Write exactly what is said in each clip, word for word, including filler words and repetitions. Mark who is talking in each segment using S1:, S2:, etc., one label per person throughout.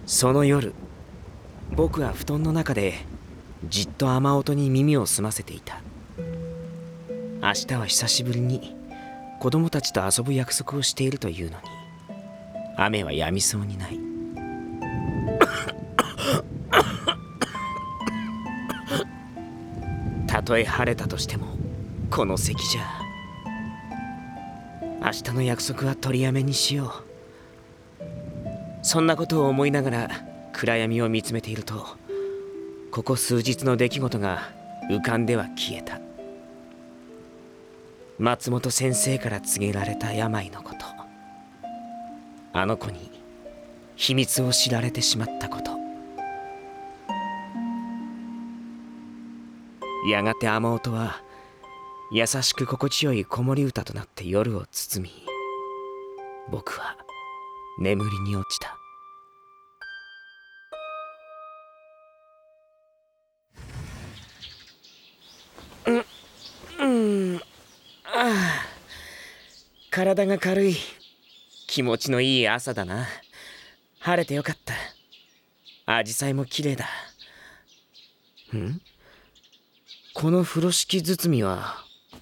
S1: その夜、僕は布団の中でじっと雨音に耳を澄ませていた。明日は久しぶりに子供たちと遊ぶ約束をしているというのに、雨は止みそうにない。たとえ晴れたとしてもこの咳じゃ。明日の約束は取りやめにしよう。そんなことを思いながら暗闇を見つめていると、ここ数日の出来事が浮かんでは消えた。松本先生から告げられた病のこと、あの子に秘密を知られてしまったこと。やがて雨音は優しく心地よい子守歌となって夜を包み、僕は眠りに落ちた。うん、うん、ああ、体が軽い。気持ちのいい朝だな。晴れてよかった。アジサイも綺麗だ。ん？この風呂敷包みは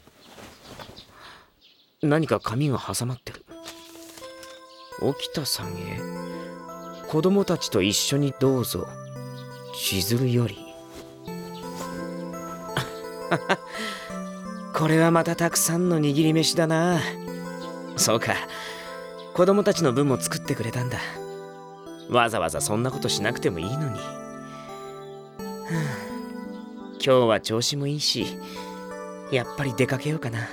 S1: 何か紙が挟まってる。沖田さんへ、子供たちと一緒にどうぞ、千鶴より。これはまたたくさんの握り飯だな。そうか、子供たちの分も作ってくれたんだ。わざわざそんなことしなくてもいいのに。今日は調子もいいし、やっぱり出かけようかな。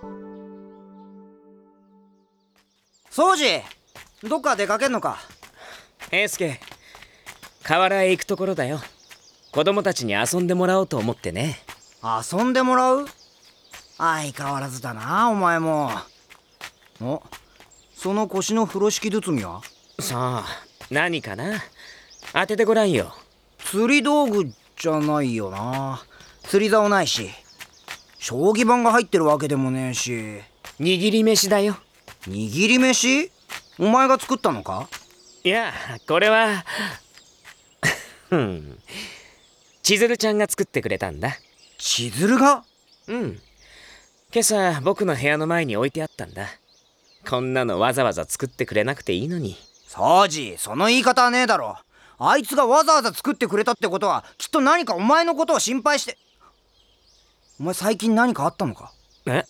S2: 宗次、どっか出かけんのか？
S1: 平助、河原へ行くところだよ。子供たちに遊んでもらおうと思ってね。
S2: 遊んでもらう？相変わらずだな、お前も。お、その腰の風呂敷包みは？
S1: さあ、何かな？当ててごらんよ。
S2: 釣り道具じゃないよな。釣り竿ないし、将棋盤が入ってるわけでもねえし。
S1: 握り飯だよ。
S2: 握り飯？お前が作ったのか？
S1: いや、これは千鶴ちゃんが作ってくれたんだ。
S2: 千鶴が？
S1: うん。今朝僕の部屋の前に置いてあったんだ。こんなのわざわざ作ってくれなくていいのに。
S2: 宗次、その言い方はねえだろ。あいつがわざわざ作ってくれたってことは、きっと何かお前のことを心配して。お前最近何かあったのか？
S1: え？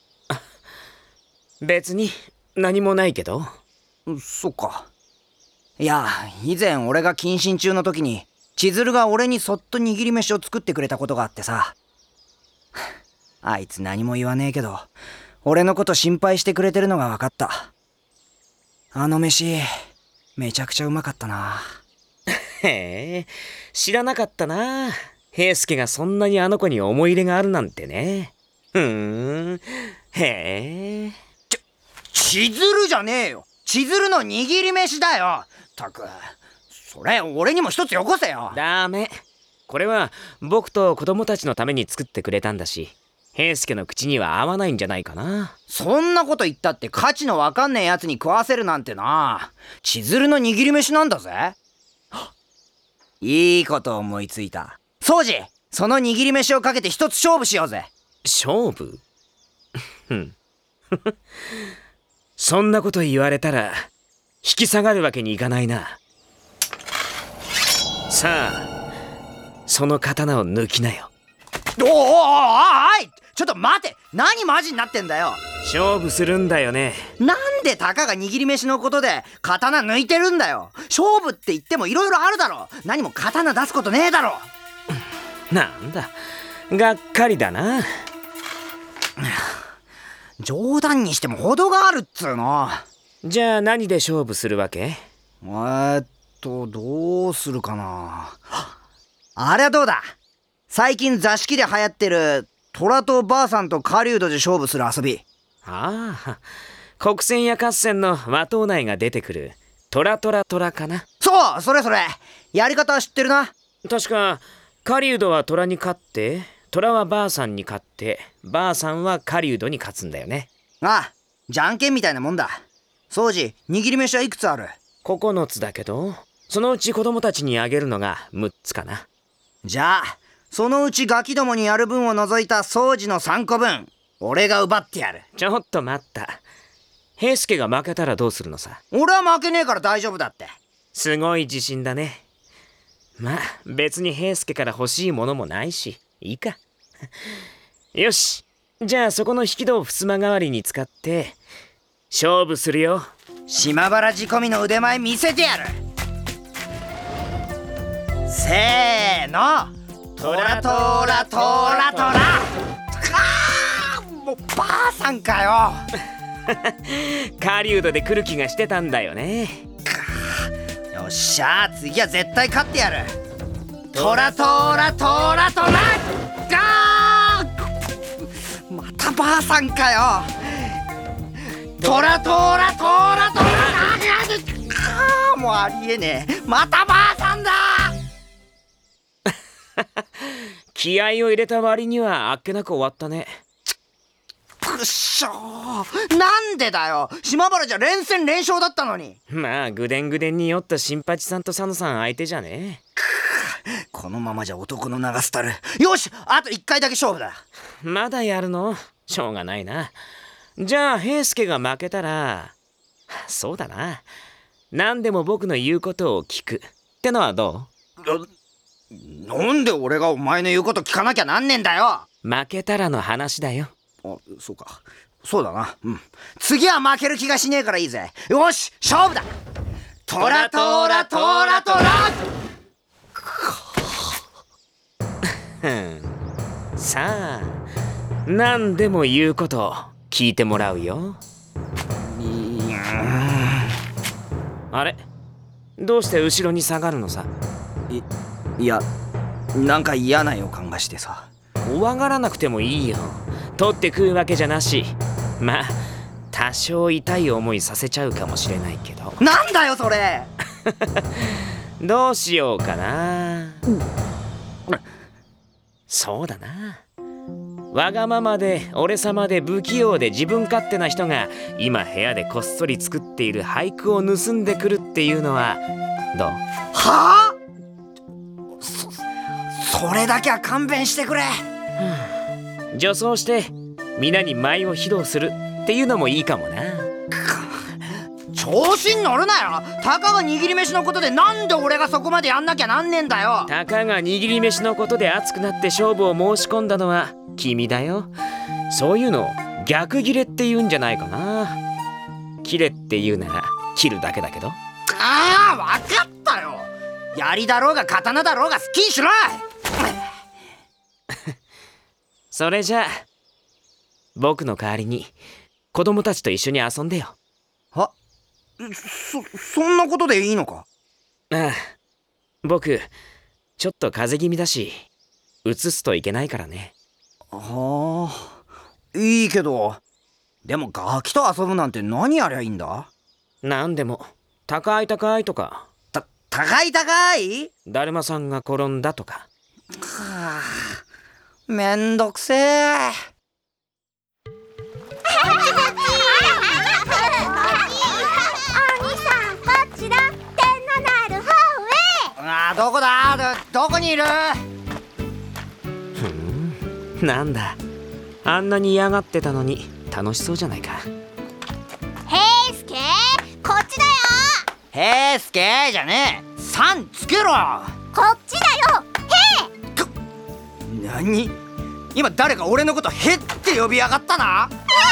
S1: 別に何もないけど。
S2: そっか。いや、以前俺が謹慎中の時に千鶴が俺にそっと握り飯を作ってくれたことがあってさ。あいつ何も言わねえけど、俺のこと心配してくれてるのが分かった。あの飯めちゃくちゃうまかったな。
S1: へえ、知らなかったな。平助がそんなにあの子に思い入れがあるなんてね。ふーん、へえ。
S2: ちょ、千鶴じゃねえよ。千鶴の握り飯だよ。たく、それ俺にも一つよこせよ。
S1: ダメ。これは僕と子供たちのために作ってくれたんだし、平助の口には合わないんじゃないかな。
S2: そんなこと言ったって価値のわかんねえやつに食わせるなんてな。千鶴の握り飯なんだぜ。いいこと思いついた。宗次、その握り飯をかけて一つ勝負しようぜ。
S1: 勝負？そんなこと言われたら引き下がるわけにいかないな。さあ、その刀を抜きなよ。
S2: おおおおおい、ちょっと待て。何マジになってんだよ。
S1: 勝負するんだよね。
S2: なんでたかが握り飯のことで刀抜いてるんだよ。勝負って言ってもいろいろあるだろ。何も刀出すことねえだろ。
S1: なんだ、がっかりだな。
S2: 冗談にしても程があるっつうの。
S1: じゃあ何で勝負するわけ？
S2: えーっとどうするかな。あれはどうだ。最近座敷で流行ってる虎とばあさんと狩人で勝負する遊び。
S1: ああ、国戦や合戦の和党内が出てくるトラトラトラかな。
S2: そう、それそれ。やり方は知ってるな。
S1: 確か狩人は虎に勝って、虎はばあさんに勝って、ばあさんは狩人に勝つんだよね。
S2: ああ、じゃんけんみたいなもんだ。宗次、握り飯はいくつある？
S1: ここのつだけど。 そのうち子供たちにあげるのがむっつかな。
S2: じゃあそのうちガキどもにやる分を除いた掃除のさんこぶん俺が奪ってやる。
S1: ちょっと待った。平助が負けたらどうするのさ。
S2: 俺は負けねえから大丈夫だって。
S1: すごい自信だね。まあ別に平助から欲しいものもないしいいか。よし、じゃあそこの引き戸を襖代わりに使って勝負するよ。
S2: 島原仕込みの腕前見せてやる。せーの、トラトラトラトラ。かー、もうばあさんかよ。
S1: 狩人で来る気がしてたんだよね。
S2: よっしゃ、次は絶対勝ってやる。トラトラトラトラ。ガー、またばあさんかよ。トラトラトラトラ。あー、もうありえねえ、またばあさんだ。
S1: 気合を入れた割にはあっけなく終わったね。
S2: くっしょー、なんでだよ。島原じゃ連戦連勝だったのに。
S1: まあぐでんぐでんに酔った新八さんと佐野さん相手じゃね
S2: え。このままじゃ男の名が廃る。よし、あといっかいだけ勝負だ。
S1: まだやるの？しょうがないな。じゃあ平助が負けたら、そうだな、何でも僕の言うことを聞くってのはど
S2: う？なんで俺がお前の言うこと聞かなきゃなんねえんだよ。
S1: 負けたらの話だよ。
S2: あ、そうか、そうだな。うん、次は負ける気がしねえからいいぜ。よし、勝負だ。トラトラトラトラ。
S1: さあ何でも言うこと聞いてもらうよ。あれ、どうして後ろに下がるのさ。
S2: いいや、なんか嫌な予感がしてさ。
S1: 怖がらなくてもいいよ。取って食うわけじゃなし。まあ多少痛い思いさせちゃうかもしれないけど。
S2: なんだよそれ。
S1: どうしようかな、
S2: うん、
S1: そうだな、わがままで俺様で不器用で自分勝手な人が今部屋でこっそり作っている俳句を盗んでくるっていうのはどう？
S2: はあ？そ、それだけは勘弁してくれ。
S1: 女装して皆に舞を披露するっていうのもいいかもな。
S2: 調子に乗るなよ。たかが握り飯のことでなんで俺がそこまでやんなきゃなんねえんだよ。
S1: たかが握り飯のことで熱くなって勝負を申し込んだのは君だよ。そういうの逆ギレって言うんじゃないかな。キレって言うなら切るだけだけど。
S2: ああ、分かったよ。槍だろうが刀だろうが好きにしろ。
S1: それじゃあ僕の代わりに子供たちと一緒に遊んでよ。
S2: は？そ、そんなことでいいのか？
S1: ああ、僕ちょっと風邪気味だし移すといけないからね。
S2: はあ、いいけど、でもガキと遊ぶなんて何やりゃいいんだ？
S1: なんでも高い高いとか。
S2: た、高い高い？
S1: だるまさんが転んだとか。
S2: はあ、めんどくせえ。あ、どこだ？ど、どこにいる？
S1: ふん、なんだ、あんなに嫌がってたのに楽しそうじゃないか。
S3: 平助、こっちだよ。
S2: 平助じゃねえ、さんつけろ。
S3: こっちだよ。
S2: へえ。何？今誰か俺のことへって呼びやがったな。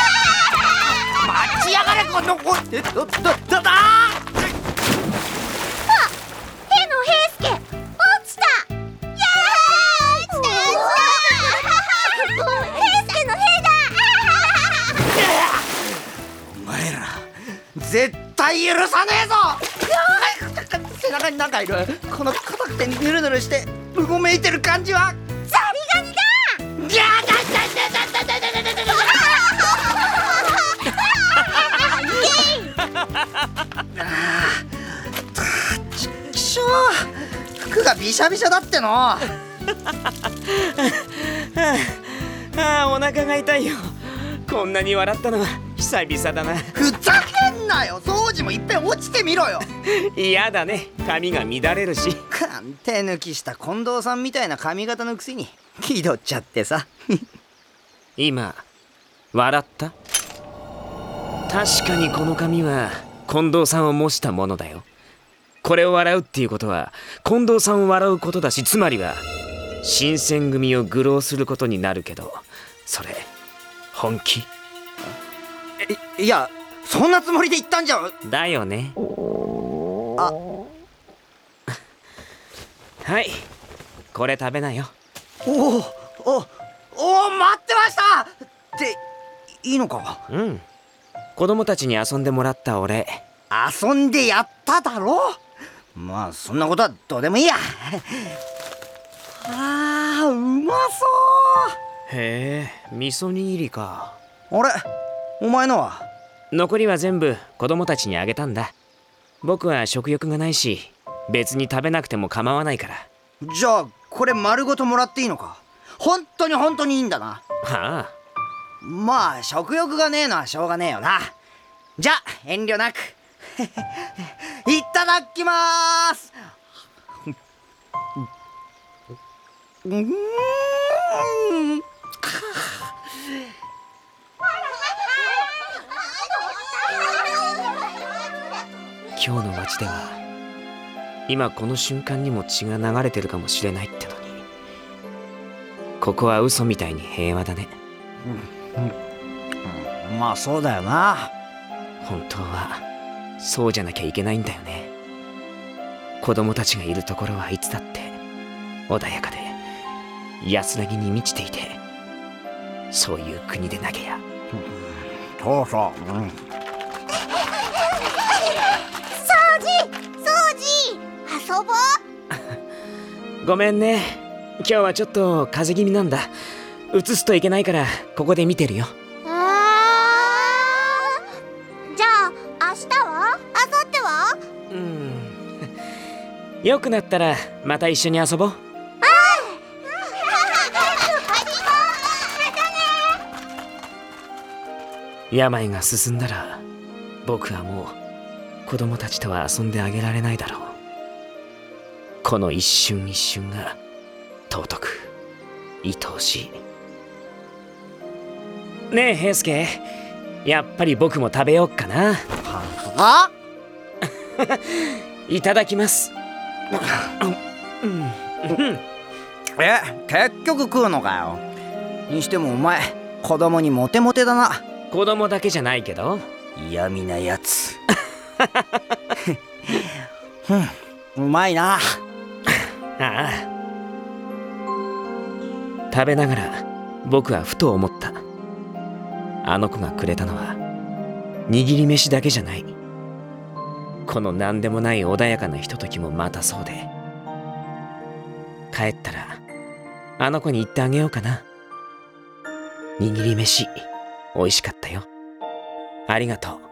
S2: 待ちやがれこの子。え、ど、ど、どだ。絶対許さねえぞ。背中になんかいる。この硬くてヌルヌルしてうごめいてる感じは
S3: ザリガニだ。
S2: ギャーだだだだだだだだだ。ああ、ちくしょう、服がびしゃびしゃだっての。
S1: はあ、ああ、お腹が痛いよ。こんなに笑ったのは久々だな。
S2: ふざけんなよ。掃除もいっぺん落ちてみろよ。
S1: 嫌だね、髪が乱れるし。
S2: 手抜きした近藤さんみたいな髪型のくせに気取っちゃってさ。
S1: 今笑った？確かにこの髪は近藤さんを模したものだよ。これを笑うっていうことは近藤さんを笑うことだし、つまりは新選組を愚弄することになるけど、それ本気？
S2: いいや、そんなつもりで言ったんじゃ。
S1: だよね。
S2: あ
S1: はい、これ食べなよ。
S2: おおおお、待ってましたっていいのか？
S1: うん、子供たちに遊んでもらったお礼。
S2: 遊んでやっただろ。まあそんなことはどうでもいいや。あー、うまそう。
S1: へえ、味噌握りか。
S2: あれ、お前のは？
S1: 残りは全部子供たちにあげたんだ。僕は食欲がないし、別に食べなくても構わないから。
S2: じゃあこれ丸ごともらっていいのか？本当に本当にいいんだな。
S1: はあ。
S2: まあ食欲がねえのはしょうがねえよな。じゃあ遠慮なく。いただきまーす。うーん。
S1: 今日の街では今この瞬間にも血が流れてるかもしれないってのに、ここは嘘みたいに平和だね。
S2: うんうん、まあそうだよな。
S1: 本当はそうじゃなきゃいけないんだよね。子供たちがいるところはいつだって穏やかで安らぎに満ちていて、そういう国でなきゃ。
S2: そうそう、うん、
S3: 遊ぼう。
S1: ごめんね、今日はちょっと風邪気味なんだ。映すといけないからここで見てるよ。
S3: あー、じゃあ明日は？明後日は？
S1: うんよくなったらまた一緒に遊ぼう。病が進んだら僕はもう子供たちとは遊んであげられないだろう。この一瞬一瞬が尊く愛おしい。ねえ平介、やっぱり僕も食べようかな。
S2: あ
S1: いただきます。
S2: え、結局食うのかよ。にしてもお前子供にモテモテだな。
S1: 子供だけじゃないけど。
S2: 嫌味なやつ。うん、うまいな。
S1: ああ。食べながら僕はふと思った。あの子がくれたのは握り飯だけじゃない。この何でもない穏やかなひとときもまたそうで、帰ったらあの子に言ってあげようかな。握り飯美味しかったよ。ありがとう。